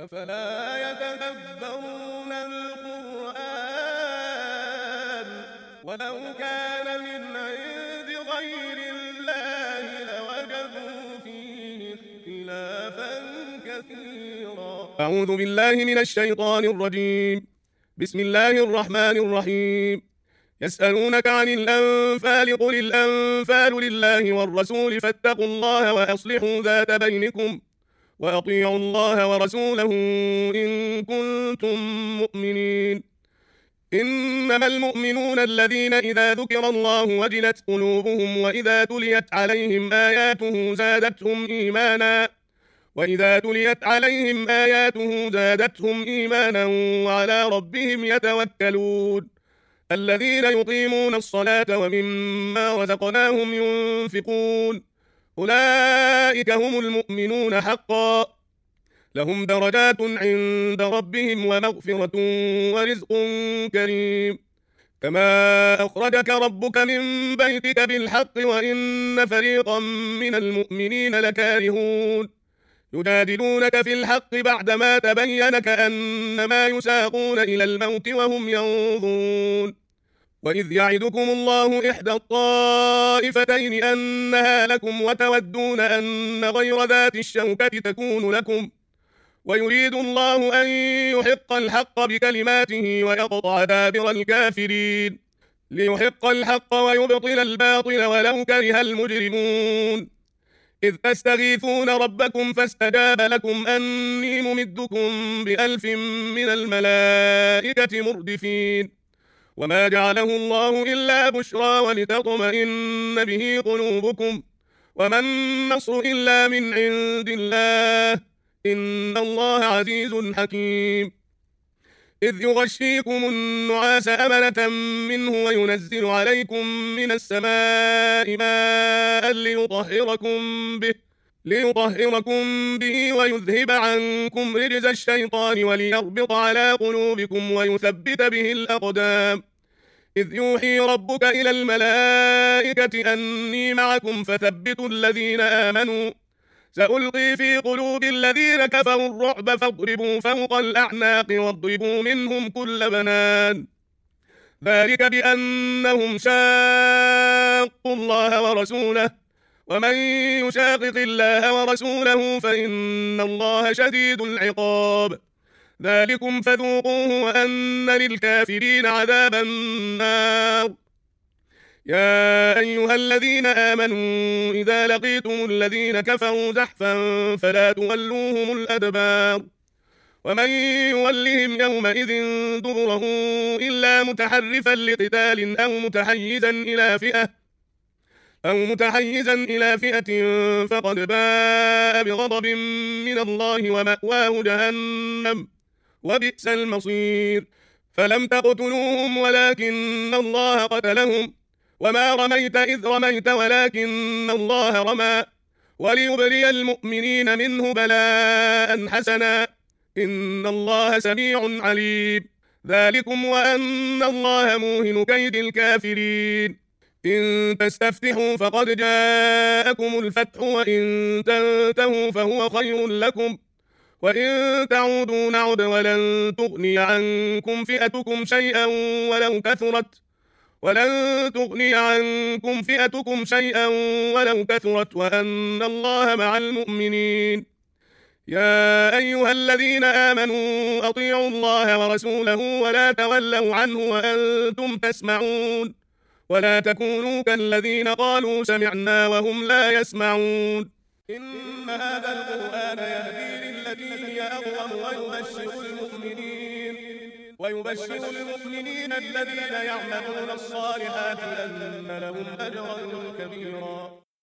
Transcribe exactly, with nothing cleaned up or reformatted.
أفلا يتدبرون القرآن ولو كان من عند غير الله لوجدوا فيه اختلافا كثيرا. أعوذ بالله من الشيطان الرجيم. بسم الله الرحمن الرحيم. يسألونك عن الأنفال قل الأنفال لله والرسول فاتقوا الله وأصلحوا ذات بينكم وأطيعوا الله ورسوله إن كنتم مؤمنين. إنما المؤمنون الذين إذا ذكر الله وجلت قلوبهم وإذا تليت عليهم آياته زادتهم إيمانا وإذا تليت عليهم آياته زادتهم إيمانا وعلى ربهم يتوكلون. الذين يقيمون الصلاة ومما رزقناهم ينفقون أولئك هم المؤمنون حقا لهم درجات عند ربهم ومغفرة ورزق كريم. كما أخرجك ربك من بيتك بالحق وإن فريقا من المؤمنين لكارهون يجادلونك في الحق بعدما تبين كأنما يساقون إلى الموت وهم ينظرون. وإذ يعدكم الله إحدى الطائفتين أنها لكم وتودون أن غير ذات الشوكة تكون لكم ويريد الله أن يحق الحق بكلماته ويقطع دابر الكافرين ليحق الحق ويبطل الباطل ولو كره المجرمون. إذ تستغيثون ربكم فاستجاب لكم أني ممدكم بألف من الملائكة مردفين. وما جعله الله إلا بشرى ولتطمئن به قلوبكم وما النصر إلا من عند الله إن الله عزيز حكيم. إذ يغشيكم النعاس أمنة منه وينزل عليكم من السماء ماء ليطهركم به ليطهركم به ويذهب عنكم رجز الشيطان وليربط على قلوبكم ويثبت به الأقدام. إذ يوحي ربك إلى الملائكة أني معكم فثبتوا الذين آمنوا سألقي في قلوب الذين كفروا الرعب فاضربوا فوق الأعناق واضربوا منهم كل بنان ذلك بأنهم شاقوا الله ورسوله ومن يشاقق الله ورسوله فإن الله شديد العقاب. ذلكم فذوقوه وأن للكافرين عذاب النار. يا أيها الذين آمنوا إذا لقيتم الذين كفروا زحفا فلا تولوهم الأدبار ومن يولهم يومئذ دبره إلا متحرفا لقتال أو متحيزا إلى فئة أو متحيزا إلى فئة فقد باء بغضب من الله ومأواه جهنم وبئس المصير. فلم تقتلوهم ولكن الله قتلهم وما رميت إذ رميت ولكن الله رمى وليبلي المؤمنين منه بلاء حسنا إن الله سميع عليم. ذلكم وأن الله موهن كيد الكافرين. إن تستفتحوا فقد جاءكم الفتح وإن تنتهوا فهو خير لكم وإن تعودوا نعد ولن تغني عنكم فئتكم شيئا ولو كثرت ولن تغني عنكم فئتكم شيئا ولو كثرت وأن الله مع المؤمنين. يا أيها الذين آمنوا أطيعوا الله ورسوله ولا تولوا عنه وأنتم تسمعون ولا تكونوا كالذين قالوا سمعنا وهم لا يسمعون. إن هذا القرآن يهدي للتي هي أقوم ويبشر المؤمنين ويبشر المؤمنين الذين يعملون الصالحات أن لهم أجرا كبيرا.